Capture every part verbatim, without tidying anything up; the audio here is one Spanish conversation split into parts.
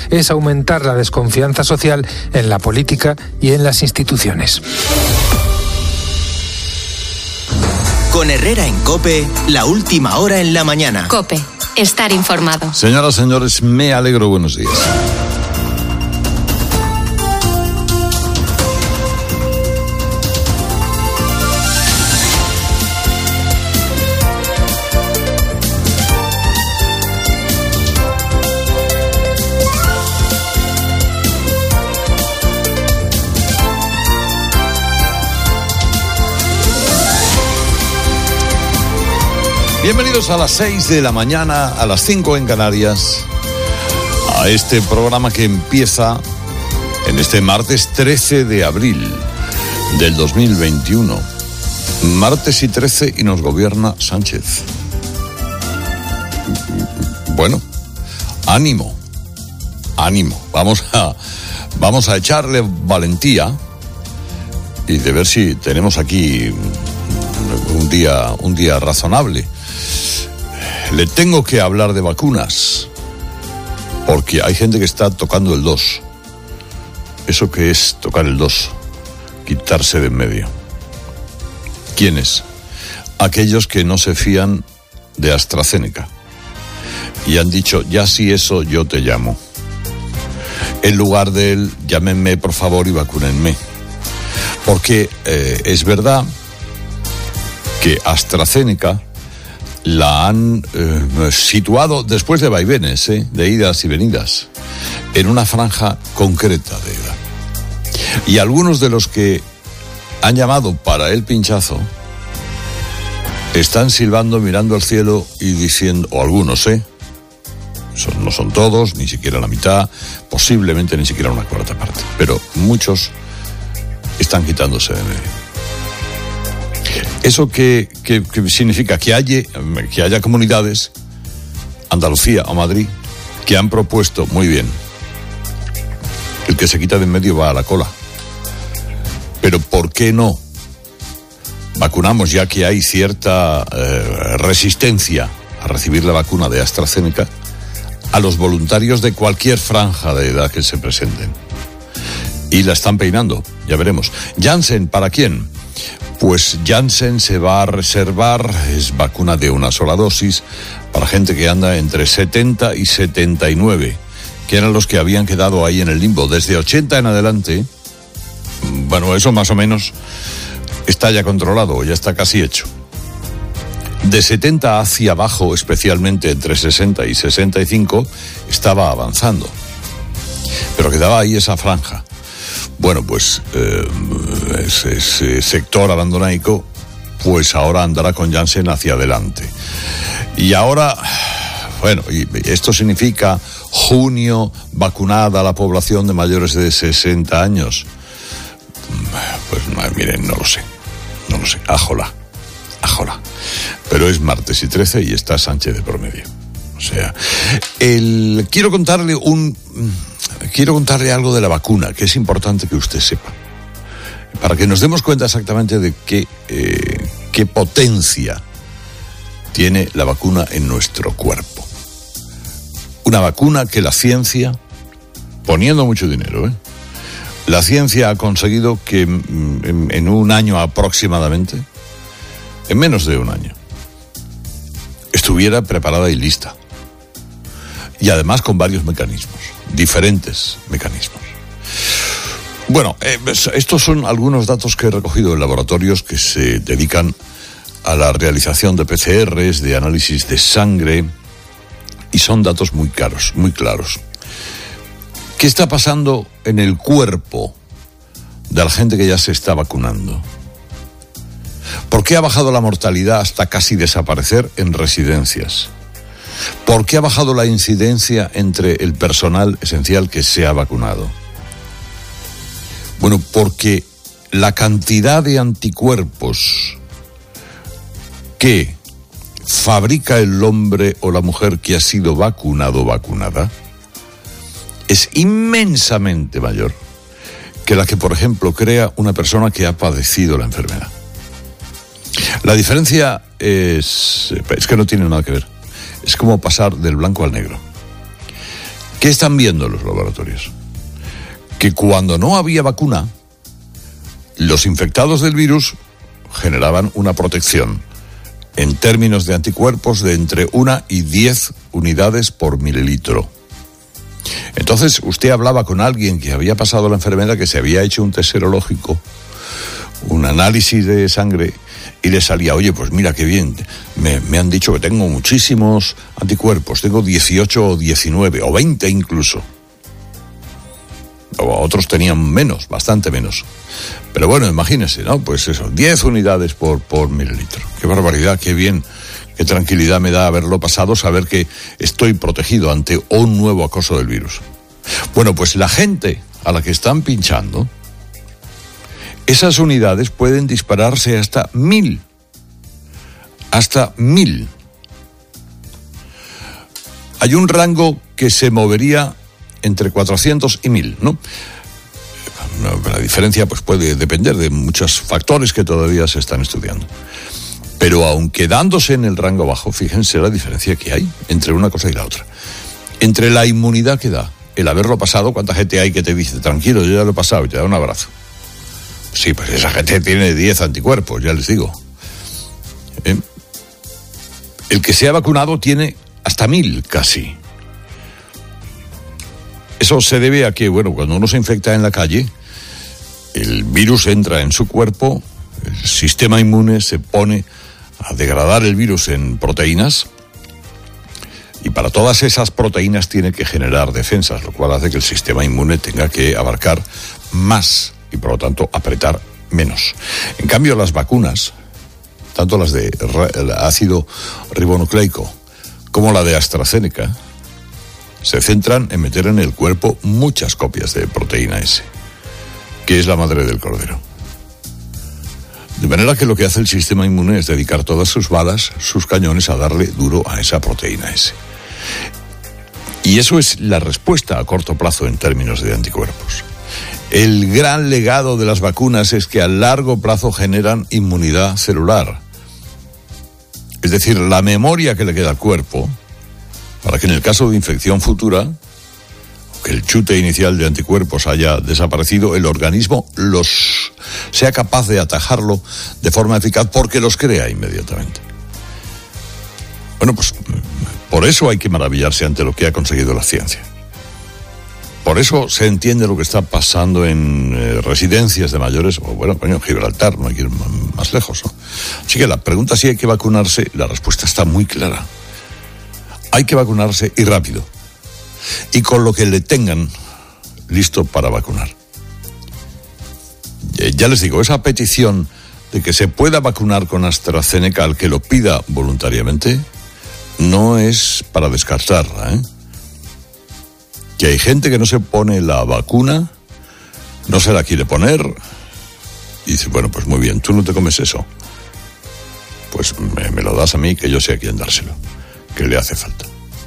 es aumentar la desconfianza social en la política y en las instituciones. Con Herrera en COPE, la última hora en la mañana. COPE, estar informado. Señoras, señores, me alegro, buenos días. Bienvenidos a las seis de la mañana, a las cinco en Canarias, a este programa que empieza en este martes trece de abril del dos mil veintiuno. Martes y trece y nos gobierna Sánchez. Bueno, ánimo, ánimo. Vamos a, vamos a echarle valentía y de ver si tenemos aquí un día, un día razonable. Le tengo que hablar de vacunas, porque hay gente que está tocando el dos. ¿Eso qué es tocar el dos? Quitarse de en medio. ¿Quiénes? Aquellos que no se fían de AstraZeneca y han dicho, ya si eso yo te llamo. En lugar de él, llámenme por favor y vacúnenme. Porque eh, es verdad que AstraZeneca la han eh, situado, después de vaivenes, eh, de idas y venidas, en una franja concreta de edad. Y algunos de los que han llamado para el pinchazo están silbando, mirando al cielo y diciendo, o algunos, ¿eh? Son, no son todos, ni siquiera la mitad, posiblemente ni siquiera una cuarta parte, pero muchos están quitándose de medio. ¿Eso qué, qué, qué significa? Que haya, que haya comunidades, Andalucía o Madrid, que han propuesto, muy bien, el que se quita de en medio va a la cola. Pero ¿por qué no vacunamos, ya que hay cierta eh, resistencia a recibir la vacuna de AstraZeneca, a los voluntarios de cualquier franja de edad que se presenten? Y la están peinando, ya veremos. Janssen, ¿para quién? Pues Janssen se va a reservar, es vacuna de una sola dosis, para gente que anda entre setenta y setenta y nueve, que eran los que habían quedado ahí en el limbo. Desde ochenta en adelante, bueno, eso más o menos está ya controlado, ya está casi hecho. De setenta hacia abajo, especialmente entre sesenta y sesenta y cinco, estaba avanzando. Pero quedaba ahí esa franja. Bueno, pues eh, ese, ese sector abandonaico, pues ahora andará con Janssen hacia adelante. Y ahora, bueno, y esto significa junio, vacunada la población de mayores de sesenta años. Pues miren, no lo sé, no lo sé, ájola, ájola. Pero es martes y trece y está Sánchez de por medio. O sea, el, quiero contarle un... Quiero contarle algo de la vacuna, que es importante que usted sepa, para que nos demos cuenta exactamente de qué, eh, qué potencia tiene la vacuna en nuestro cuerpo. Una vacuna que la ciencia, poniendo mucho dinero, ¿eh? la ciencia ha conseguido que en, en un año aproximadamente, en menos de un año, estuviera preparada y lista. Y además con varios mecanismos. Diferentes mecanismos. Bueno, eh, estos son algunos datos que he recogido en laboratorios que se dedican a la realización de P C Rs, de análisis de sangre, y son datos muy caros, muy claros. ¿Qué está pasando en el cuerpo de la gente que ya se está vacunando? ¿Por qué ha bajado la mortalidad hasta casi desaparecer en residencias? ¿Por qué ha bajado la incidencia entre el personal esencial que se ha vacunado? Bueno, porque la cantidad de anticuerpos que fabrica el hombre o la mujer que ha sido vacunado o vacunada es inmensamente mayor que la que, por ejemplo, crea una persona que ha padecido la enfermedad. La diferencia es, es que no tiene nada que ver. Es como pasar del blanco al negro. ¿Qué están viendo los laboratorios? Que cuando no había vacuna, los infectados del virus generaban una protección en términos de anticuerpos de entre una y diez unidades por mililitro. Entonces, usted hablaba con alguien que había pasado la enfermedad, que se había hecho un test serológico, un análisis de sangre, y le salía, oye, pues mira qué bien, me, me han dicho que tengo muchísimos anticuerpos, tengo dieciocho o diecinueve, o veinte incluso. O otros tenían menos, bastante menos. Pero bueno, imagínese, ¿no? Pues eso, diez unidades por, por mililitro. Qué barbaridad, qué bien, qué tranquilidad me da haberlo pasado, saber que estoy protegido ante un nuevo acoso del virus. Bueno, pues la gente a la que están pinchando, esas unidades pueden dispararse hasta mil. Hasta mil. Hay un rango que se movería entre cuatrocientos y mil, ¿no? La diferencia pues puede depender de muchos factores que todavía se están estudiando. Pero aun quedándose en el rango bajo, fíjense la diferencia que hay entre una cosa y la otra. Entre la inmunidad que da el haberlo pasado, ¿cuánta gente hay que te dice, tranquilo, yo ya lo he pasado, y te da un abrazo? Sí, pues esa gente tiene diez anticuerpos, ya les digo. ¿Eh? El que se ha vacunado tiene hasta mil casi. Eso se debe a que, bueno, cuando uno se infecta en la calle, el virus entra en su cuerpo, el sistema inmune se pone a degradar el virus en proteínas, y para todas esas proteínas tiene que generar defensas, lo cual hace que el sistema inmune tenga que abarcar más y por lo tanto apretar menos. En cambio, las vacunas, tanto las de ácido ribonucleico como la de AstraZeneca, se centran en meter en el cuerpo muchas copias de proteína S, que es la madre del cordero. De manera que lo que hace el sistema inmune es dedicar todas sus balas, sus cañones, a darle duro a esa proteína S. Y eso es la respuesta a corto plazo en términos de anticuerpos. El gran legado de las vacunas es que a largo plazo generan inmunidad celular. Es decir, la memoria que le queda al cuerpo, para que en el caso de infección futura, que el chute inicial de anticuerpos haya desaparecido, el organismo los sea capaz de atajarlo de forma eficaz porque los crea inmediatamente. Bueno, pues por eso hay que maravillarse ante lo que ha conseguido la ciencia. Por eso se entiende lo que está pasando en eh, residencias de mayores, o bueno, coño, Gibraltar, no hay que ir más lejos, ¿no? Así que la pregunta si hay que vacunarse, la respuesta está muy clara. Hay que vacunarse y rápido. Y con lo que le tengan listo para vacunar. Eh, ya les digo, esa petición de que se pueda vacunar con AstraZeneca al que lo pida voluntariamente no es para descartarla, ¿eh? Que hay gente que no se pone la vacuna, no se la quiere poner, y dice, bueno, pues muy bien, tú no te comes eso. Pues me, me lo das a mí, que yo sé a quién dárselo, que le hace falta.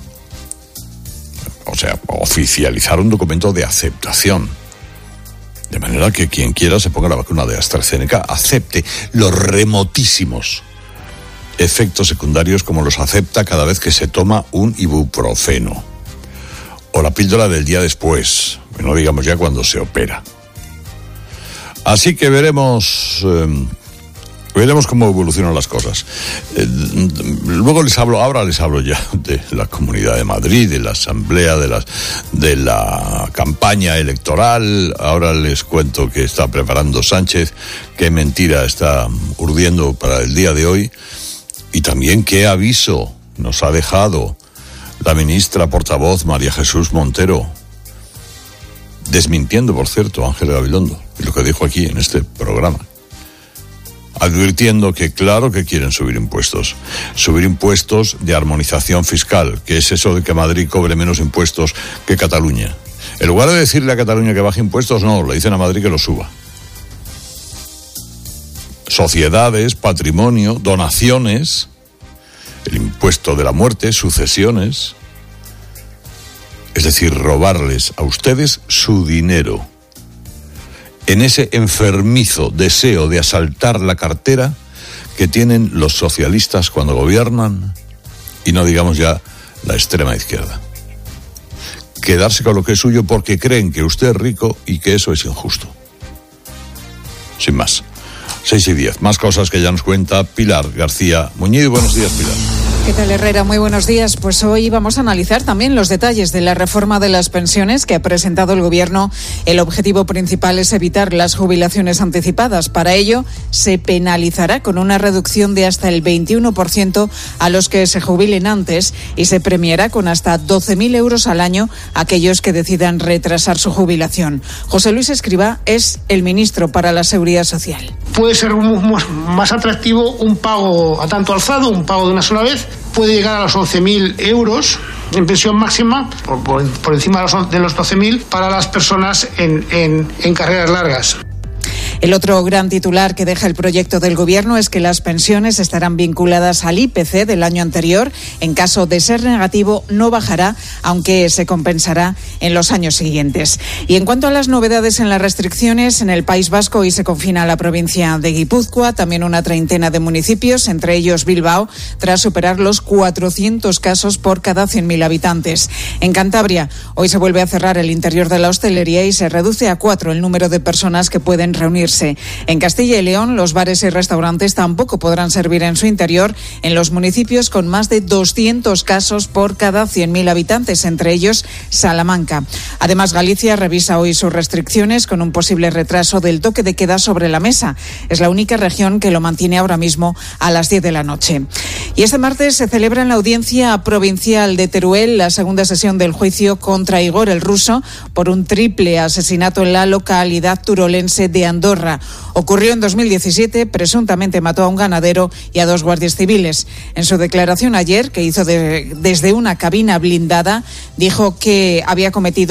O sea, oficializar un documento de aceptación. De manera que quien quiera se ponga la vacuna de AstraZeneca, acepte los remotísimos efectos secundarios como los acepta cada vez que se toma un ibuprofeno. O la píldora del día después, no digamos ya cuando se opera. Así que veremos, eh, veremos cómo evolucionan las cosas. Eh, luego les hablo, ahora les hablo ya de la Comunidad de Madrid, de la asamblea, de las, de la campaña electoral. Ahora les cuento que está preparando Sánchez, qué mentira está urdiendo para el día de hoy, y también qué aviso nos ha dejado la ministra portavoz María Jesús Montero, desmintiendo, por cierto, a Ángel Gabilondo, y lo que dijo aquí en este programa, advirtiendo que claro que quieren subir impuestos, subir impuestos de armonización fiscal, que es eso de que Madrid cobre menos impuestos que Cataluña. En lugar de decirle a Cataluña que baje impuestos, no, le dicen a Madrid que los suba. Sociedades, patrimonio, donaciones, el impuesto de la muerte, sucesiones, es decir, robarles a ustedes su dinero. En ese enfermizo deseo de asaltar la cartera que tienen los socialistas cuando gobiernan, y no digamos ya la extrema izquierda. quedarse con lo que es suyo porque creen que usted es rico y que eso es injusto. Sin más. seis y diez. Más cosas que ya nos cuenta Pilar García Muñiz. Buenos días, Pilar. ¿Qué tal, Herrera? Muy buenos días. Pues hoy vamos a analizar también los detalles de la reforma de las pensiones que ha presentado el Gobierno. El objetivo principal es evitar las jubilaciones anticipadas. Para ello, se penalizará con una reducción de hasta el veintiuno por ciento a los que se jubilen antes y se premiará con hasta doce mil euros al año a aquellos que decidan retrasar su jubilación. José Luis Escrivá es el ministro para la Seguridad Social. Puede ser más atractivo un pago a tanto alzado, un pago de una sola vez. Puede llegar a los once mil euros en pensión máxima, por, por, por encima de los, de los doce mil, para las personas en, en, en carreras largas. El otro gran titular que deja el proyecto del Gobierno es que las pensiones estarán vinculadas al I P C del año anterior. En caso de ser negativo, no bajará, aunque se compensará en los años siguientes. Y en cuanto a las novedades en las restricciones, en el País Vasco hoy se confina la provincia de Guipúzcoa, también una treintena de municipios, entre ellos Bilbao, tras superar los cuatrocientos casos por cada cien mil habitantes. En Cantabria, hoy se vuelve a cerrar el interior de la hostelería y se reduce a cuatro el número de personas que pueden reunirse. En Castilla y León, los bares y restaurantes tampoco podrán servir en su interior en los municipios con más de doscientos casos por cada cien mil habitantes, entre ellos Salamanca. Además, Galicia revisa hoy sus restricciones con un posible retraso del toque de queda sobre la mesa. Es la única región que lo mantiene ahora mismo a las diez de la noche. Y este martes se celebra en la Audiencia Provincial de Teruel la segunda sesión del juicio contra Igor el Ruso por un triple asesinato en la localidad turolense de Andorra. Ocurrió en dos mil diecisiete, presuntamente mató a un ganadero y a dos guardias civiles. En su declaración ayer, que hizo de, desde una cabina blindada, dijo que había cometido